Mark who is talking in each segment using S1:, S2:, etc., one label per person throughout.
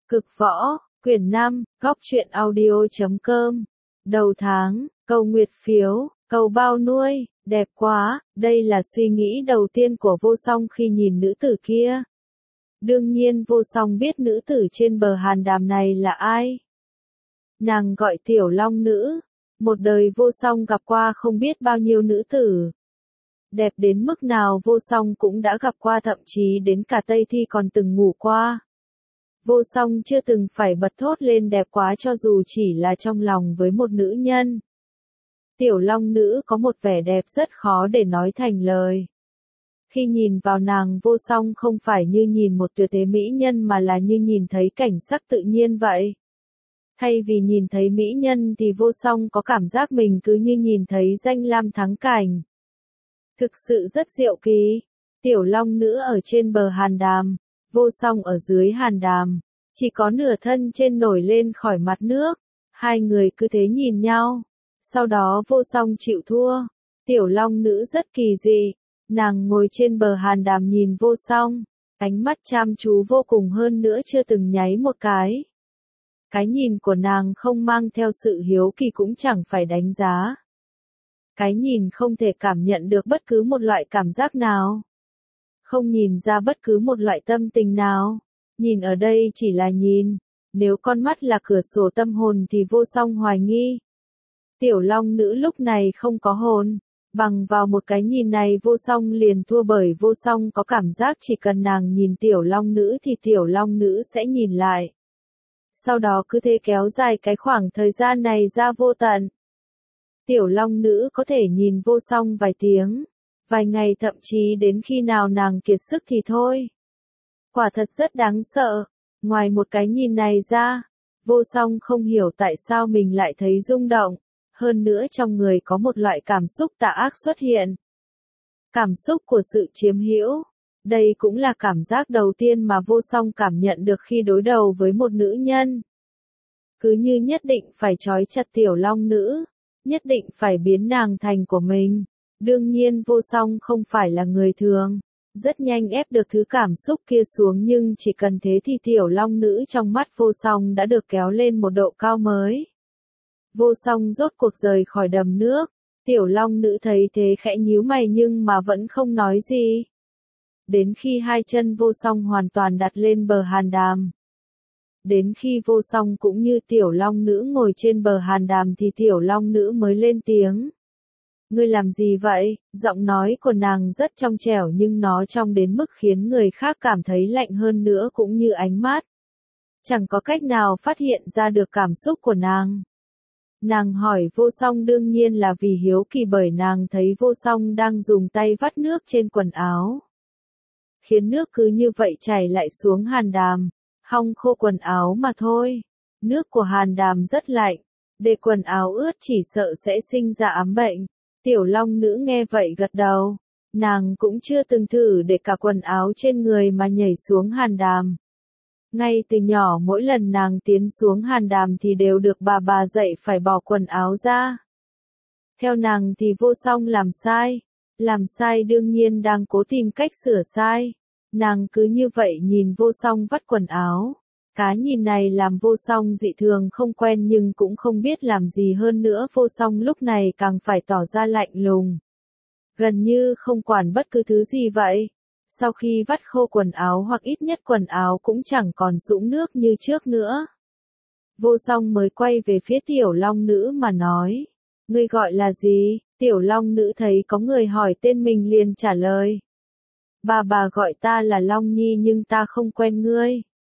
S1: Cực võ, quyển 5, góc truyện audio.com. Đầu tháng, câu nguyệt phiếu, câu bao nuôi, đẹp quá, đây là suy nghĩ đầu tiên của Vô Song khi nhìn nữ tử kia. Đương nhiên Vô Song biết nữ tử trên bờ hàn đàm này là ai. Nàng gọi Tiểu Long Nữ. Một đời Vô Song gặp qua không biết bao nhiêu nữ tử. Đẹp đến mức nào Vô Song cũng đã gặp qua, thậm chí đến cả Tây Thi còn từng ngủ qua. Vô Song chưa từng phải bật thốt lên đẹp quá cho dù chỉ là trong lòng với một nữ nhân. Tiểu Long Nữ có một vẻ đẹp rất khó để nói thành lời. Khi nhìn vào nàng, Vô Song không phải như nhìn một tuyệt thế mỹ nhân mà là như nhìn thấy cảnh sắc tự nhiên vậy. Thay vì nhìn thấy mỹ nhân thì Vô Song có cảm giác mình cứ như nhìn thấy danh lam thắng cảnh. Thực sự rất diệu kỳ. Tiểu Long Nữ ở trên bờ hàn đàm, Vô Song ở dưới hàn đàm, chỉ có nửa thân trên nổi lên khỏi mặt nước. Hai người cứ thế nhìn nhau. Sau đó Vô Song chịu thua. Tiểu Long Nữ rất kỳ dị. Nàng ngồi trên bờ hàn đàm nhìn Vô Song, ánh mắt chăm chú vô cùng, hơn nữa chưa từng nháy một cái. Cái nhìn của nàng không mang theo sự hiếu kỳ cũng chẳng phải đánh giá. Cái nhìn không thể cảm nhận được bất cứ một loại cảm giác nào. Không nhìn ra bất cứ một loại tâm tình nào. Nhìn ở đây chỉ là nhìn. Nếu con mắt là cửa sổ tâm hồn thì Vô Song hoài nghi. Tiểu Long Nữ lúc này không có hồn. Bằng vào một cái nhìn này Vô Song liền thua, bởi Vô Song có cảm giác chỉ cần nàng nhìn Tiểu Long Nữ thì Tiểu Long Nữ sẽ nhìn lại. Sau đó cứ thế kéo dài cái khoảng thời gian này ra vô tận. Tiểu Long Nữ có thể nhìn Vô Song vài tiếng, vài ngày, thậm chí đến khi nào nàng kiệt sức thì thôi. Quả thật rất đáng sợ. Ngoài một cái nhìn này ra, Vô Song không hiểu tại sao mình lại thấy rung động. Hơn nữa trong người có một loại cảm xúc tà ác xuất hiện. Cảm xúc của sự chiếm hữu. Đây cũng là cảm giác đầu tiên mà Vô Song cảm nhận được khi đối đầu với một nữ nhân. Cứ như nhất định phải trói chặt Tiểu Long Nữ, nhất định phải biến nàng thành của mình. Đương nhiên Vô Song không phải là người thường, rất nhanh ép được thứ cảm xúc kia xuống, nhưng chỉ cần thế thì Tiểu Long Nữ trong mắt Vô Song đã được kéo lên một độ cao mới. Vô Song rốt cuộc rời khỏi đầm nước. Tiểu Long Nữ thấy thế khẽ nhíu mày nhưng mà vẫn không nói gì. Đến khi hai chân Vô Song hoàn toàn đặt lên bờ hàn đàm. Đến khi Vô Song cũng như Tiểu Long Nữ ngồi trên bờ hàn đàm thì Tiểu Long Nữ mới lên tiếng. Ngươi làm gì vậy? Giọng nói của nàng rất trong trẻo nhưng nó trong đến mức khiến người khác cảm thấy lạnh, hơn nữa cũng như ánh mắt. Chẳng có cách nào phát hiện ra được cảm xúc của nàng. Nàng hỏi Vô Song đương nhiên là vì hiếu kỳ, bởi nàng thấy Vô Song đang dùng tay vắt nước trên quần áo. Khiến nước cứ như vậy chảy lại xuống hàn đàm, hong khô quần áo mà thôi. Nước của hàn đàm rất lạnh, để quần áo ướt chỉ sợ sẽ sinh ra ám bệnh. Tiểu Long Nữ nghe vậy gật đầu. Nàng cũng chưa từng thử để cả quần áo trên người mà nhảy xuống hàn đàm. Ngay từ nhỏ mỗi lần nàng tiến xuống hàn đàm thì đều được bà dạy phải bỏ quần áo ra. Theo nàng thì Vô Song làm sai. Làm sai đương nhiên đang cố tìm cách sửa sai. Nàng cứ như vậy nhìn Vô Song vắt quần áo. Cái nhìn này làm Vô Song dị thường không quen nhưng cũng không biết làm gì hơn nữa. Vô Song lúc này càng phải tỏ ra lạnh lùng. Gần như không quản bất cứ thứ gì vậy. Sau khi vắt khô quần áo hoặc ít nhất quần áo cũng chẳng còn sũng nước như trước nữa. Vô Song mới quay về phía Tiểu Long Nữ mà nói. Ngươi gọi là gì? Tiểu Long Nữ thấy có người hỏi tên mình liền trả lời. Bà gọi ta là Long Nhi nhưng ta không quen ngươi.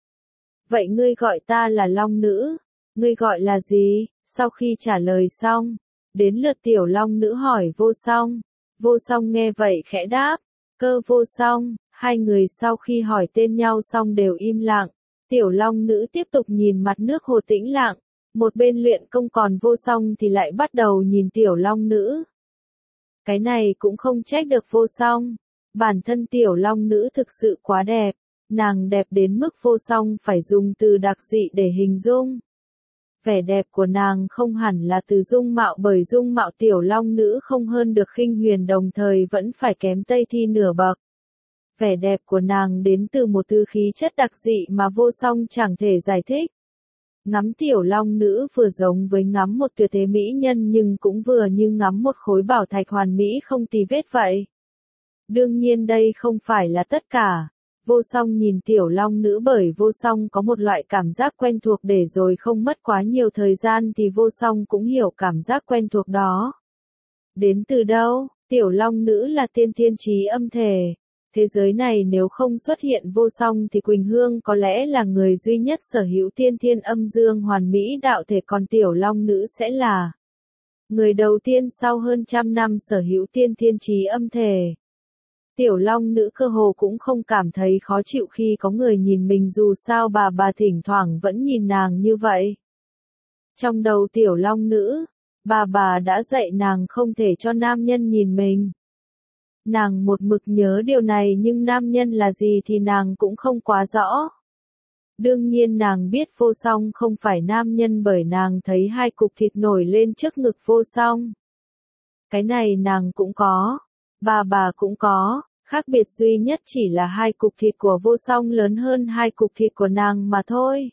S1: Vậy ngươi gọi ta là Long Nữ. Ngươi gọi là gì? Sau khi trả lời xong, đến lượt Tiểu Long Nữ hỏi Vô Song. Vô Song nghe vậy khẽ đáp. Cơ Vô Song. Hai người sau khi hỏi tên nhau xong đều im lặng. Tiểu Long Nữ tiếp tục nhìn mặt nước hồ tĩnh lặng. Một bên luyện công còn Vô Song thì lại bắt đầu nhìn Tiểu Long Nữ. Cái này cũng không trách được Vô Song. Bản thân Tiểu Long Nữ thực sự quá đẹp. Nàng đẹp đến mức Vô Song phải dùng từ đặc dị để hình dung. Vẻ đẹp của nàng không hẳn là từ dung mạo, bởi dung mạo Tiểu Long Nữ không hơn được Khinh Huyền, đồng thời vẫn phải kém Tây Thi nửa bậc. Vẻ đẹp của nàng đến từ một thứ khí chất đặc dị mà vô song chẳng thể giải thích. Ngắm tiểu long nữ vừa giống với ngắm một tuyệt thế mỹ nhân nhưng cũng vừa như ngắm một khối bảo thạch hoàn mỹ không tì vết vậy. Đương nhiên đây không phải là tất cả. Vô song nhìn tiểu long nữ bởi vô song có một loại cảm giác quen thuộc để rồi không mất quá nhiều thời gian thì vô song cũng hiểu cảm giác quen thuộc đó. Đến từ đâu? Tiểu long nữ là tiên thiên chí âm thể. Thế giới này nếu không xuất hiện vô song thì Quỳnh Hương có lẽ là người duy nhất sở hữu tiên thiên âm dương hoàn mỹ đạo thể, còn tiểu long nữ sẽ là người đầu tiên sau hơn 100 năm sở hữu tiên thiên chí âm thể. Tiểu long nữ cơ hồ cũng không cảm thấy khó chịu khi có người nhìn mình, dù sao bà thỉnh thoảng vẫn nhìn nàng như vậy. Trong đầu tiểu long nữ, bà đã dạy nàng không thể cho nam nhân nhìn mình. Nàng một mực nhớ điều này nhưng nam nhân là gì thì nàng cũng không quá rõ. Đương nhiên nàng biết vô song không phải nam nhân bởi nàng thấy hai cục thịt nổi lên trước ngực vô song. Cái này nàng cũng có, bà cũng có, khác biệt duy nhất chỉ là hai cục thịt của vô song lớn hơn hai cục thịt của nàng mà thôi.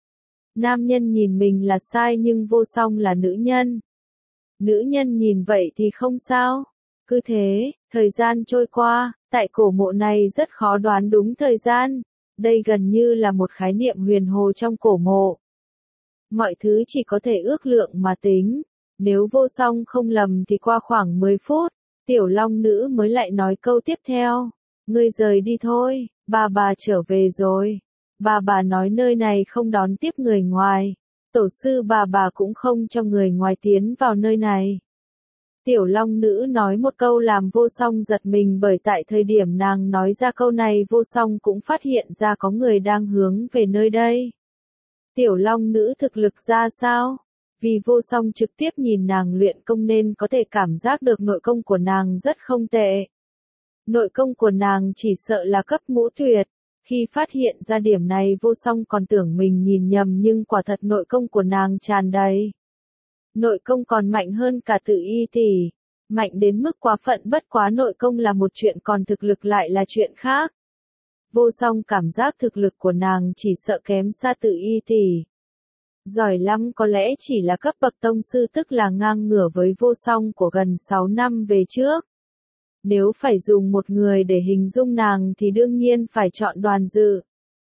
S1: Nam nhân nhìn mình là sai nhưng vô song là nữ nhân. Nữ nhân nhìn vậy thì không sao. Cứ thế, thời gian trôi qua, tại cổ mộ này rất khó đoán đúng thời gian. Đây gần như là một khái niệm huyền hồ trong cổ mộ. Mọi thứ chỉ có thể ước lượng mà tính. Nếu vô song không lầm thì qua khoảng 10 phút, tiểu long nữ mới lại nói câu tiếp theo. Ngươi rời đi thôi, bà trở về rồi. Bà nói nơi này không đón tiếp người ngoài. Tổ sư bà cũng không cho người ngoài tiến vào nơi này. Tiểu long nữ nói một câu làm vô song giật mình, bởi tại thời điểm nàng nói ra câu này vô song cũng phát hiện ra có người đang hướng về nơi đây. Tiểu long nữ thực lực ra sao? Vì vô song trực tiếp nhìn nàng luyện công nên có thể cảm giác được nội công của nàng rất không tệ. Nội công của nàng chỉ sợ là cấp ngũ tuyệt. Khi phát hiện ra điểm này vô song còn tưởng mình nhìn nhầm nhưng quả thật nội công của nàng tràn đầy. Nội công còn mạnh hơn cả Tự Y tỷ, mạnh đến mức quá phận, bất quá nội công là một chuyện còn thực lực lại là chuyện khác. Vô song cảm giác thực lực của nàng chỉ sợ kém xa Tự Y tỷ. Giỏi lắm có lẽ chỉ là cấp bậc tông sư, tức là ngang ngửa với vô song của gần 6 năm về trước. Nếu phải dùng một người để hình dung nàng thì đương nhiên phải chọn Đoàn Dự.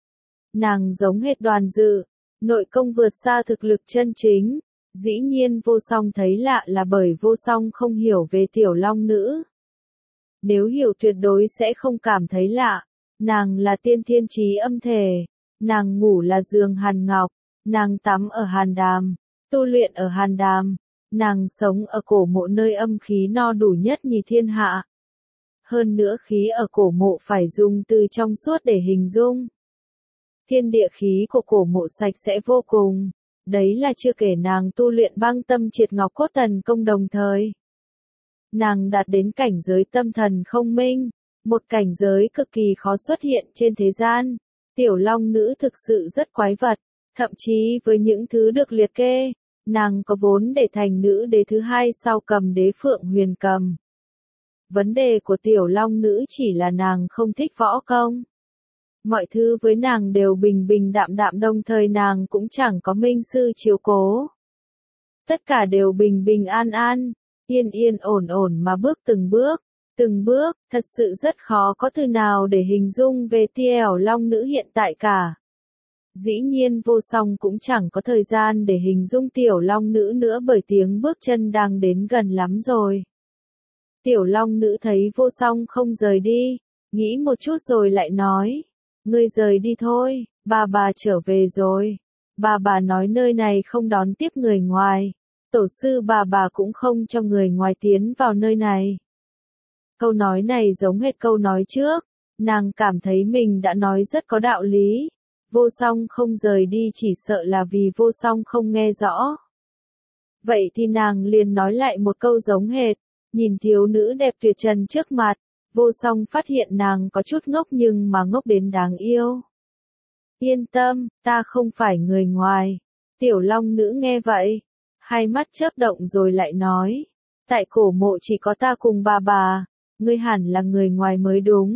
S1: Nàng giống hệt Đoàn Dự, nội công vượt xa thực lực chân chính. Dĩ nhiên vô song thấy lạ là bởi vô song không hiểu về tiểu long nữ. Nếu hiểu tuyệt đối sẽ không cảm thấy lạ. Nàng là tiên thiên chí âm thể. Nàng ngủ là giường hàn ngọc. Nàng tắm ở hàn đàm. Tu luyện ở hàn đàm. Nàng sống ở cổ mộ nơi âm khí no đủ nhất nhì thiên hạ. Hơn nữa khí ở cổ mộ phải dùng từ trong suốt để hình dung. Thiên địa khí của cổ mộ sạch sẽ vô cùng. Đấy là chưa kể nàng tu luyện băng tâm triệt ngọc cốt tần công đồng thời. Nàng đạt đến cảnh giới tâm thần không minh, một cảnh giới cực kỳ khó xuất hiện trên thế gian. Tiểu long nữ thực sự rất quái vật, thậm chí với những thứ được liệt kê, nàng có vốn để thành nữ đế thứ hai sau Cầm Đế Phượng Huyền Cầm. Vấn đề của tiểu long nữ chỉ là nàng không thích võ công. Mọi thứ với nàng đều bình bình đạm đạm, đồng thời nàng cũng chẳng có minh sư chiếu cố. Tất cả đều bình bình an an, yên yên ổn ổn mà bước từng bước, thật sự rất khó có từ nào để hình dung về tiểu long nữ hiện tại cả. Dĩ nhiên vô song cũng chẳng có thời gian để hình dung tiểu long nữ nữa bởi tiếng bước chân đang đến gần lắm rồi. Tiểu long nữ thấy vô song không rời đi, nghĩ một chút rồi lại nói. Ngươi rời đi thôi, bà trở về rồi. Bà nói nơi này không đón tiếp người ngoài. Tổ sư bà cũng không cho người ngoài tiến vào nơi này. Câu nói này giống hệt câu nói trước. Nàng cảm thấy mình đã nói rất có đạo lý. Vô song không rời đi chỉ sợ là vì vô song không nghe rõ. Vậy thì nàng liền nói lại một câu giống hệt. Nhìn thiếu nữ đẹp tuyệt trần trước mặt. Vô song phát hiện nàng có chút ngốc nhưng mà ngốc đến đáng yêu. Yên tâm, ta không phải người ngoài. Tiểu long nữ nghe vậy, hai mắt chớp động rồi lại nói. Tại cổ mộ chỉ có ta cùng bà, ngươi hẳn là người ngoài mới đúng.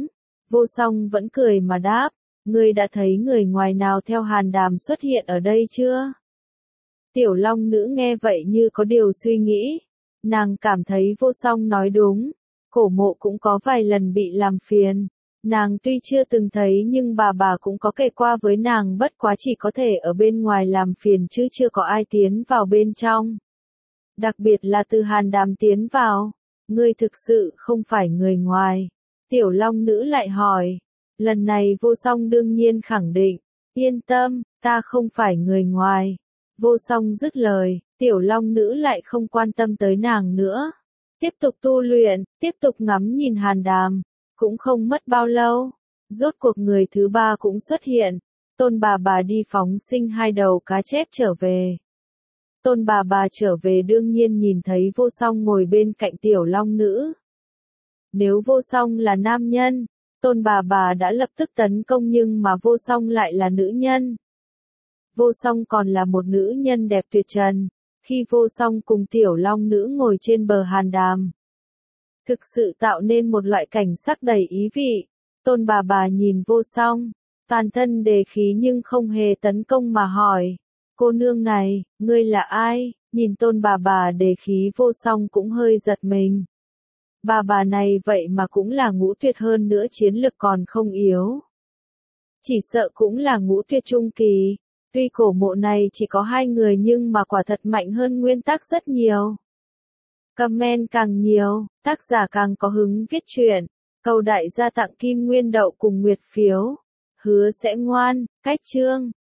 S1: Vô song vẫn cười mà đáp, ngươi đã thấy người ngoài nào theo Hàn Đàm xuất hiện ở đây chưa? Tiểu Long Nữ nghe vậy như có điều suy nghĩ, nàng cảm thấy Vô Song nói đúng, Cổ Mộ cũng có vài lần bị làm phiền. Nàng tuy chưa từng thấy nhưng bà cũng có kể qua với nàng, bất quá chỉ có thể ở bên ngoài làm phiền chứ chưa có ai tiến vào bên trong. Đặc biệt là từ Hàn Đàm tiến vào. Ngươi thực sự không phải người ngoài. Tiểu Long Nữ lại hỏi. Lần này Vô Song đương nhiên khẳng định. Yên tâm, ta không phải người ngoài. Vô Song dứt lời, Tiểu Long Nữ lại không quan tâm tới nàng nữa. Tiếp tục tu luyện, tiếp tục ngắm nhìn Hàn Đàm. Cũng không mất bao lâu, rốt cuộc người thứ ba cũng xuất hiện. Tôn bà đi phóng sinh 2 đầu cá chép trở về. Tôn bà trở về đương nhiên nhìn thấy Vô Song ngồi bên cạnh Tiểu Long Nữ. Nếu Vô Song là nam nhân, Tôn bà đã lập tức tấn công, nhưng mà Vô Song lại là nữ nhân. Vô Song còn là một nữ nhân đẹp tuyệt trần. Khi Vô Song cùng Tiểu Long Nữ ngồi trên bờ Hàn Đàm, thực sự tạo nên một loại cảnh sắc đầy ý vị. Tôn bà nhìn Vô Song, toàn thân đề khí nhưng không hề tấn công mà hỏi. Cô nương này, ngươi là ai? Nhìn Tôn bà đề khí, Vô Song cũng hơi giật mình. Bà này vậy mà cũng là ngũ tuyệt, hơn nữa chiến lực còn không yếu. Chỉ sợ cũng là ngũ tuyệt trung kỳ. Tuy Cổ Mộ này chỉ có 2 người nhưng mà quả thật mạnh hơn nguyên tắc rất nhiều. Comment càng nhiều, tác giả càng có hứng viết truyện. Cầu đại gia tặng Kim Nguyên Đậu cùng Nguyệt Phiếu. Hứa sẽ ngoan, cách chương.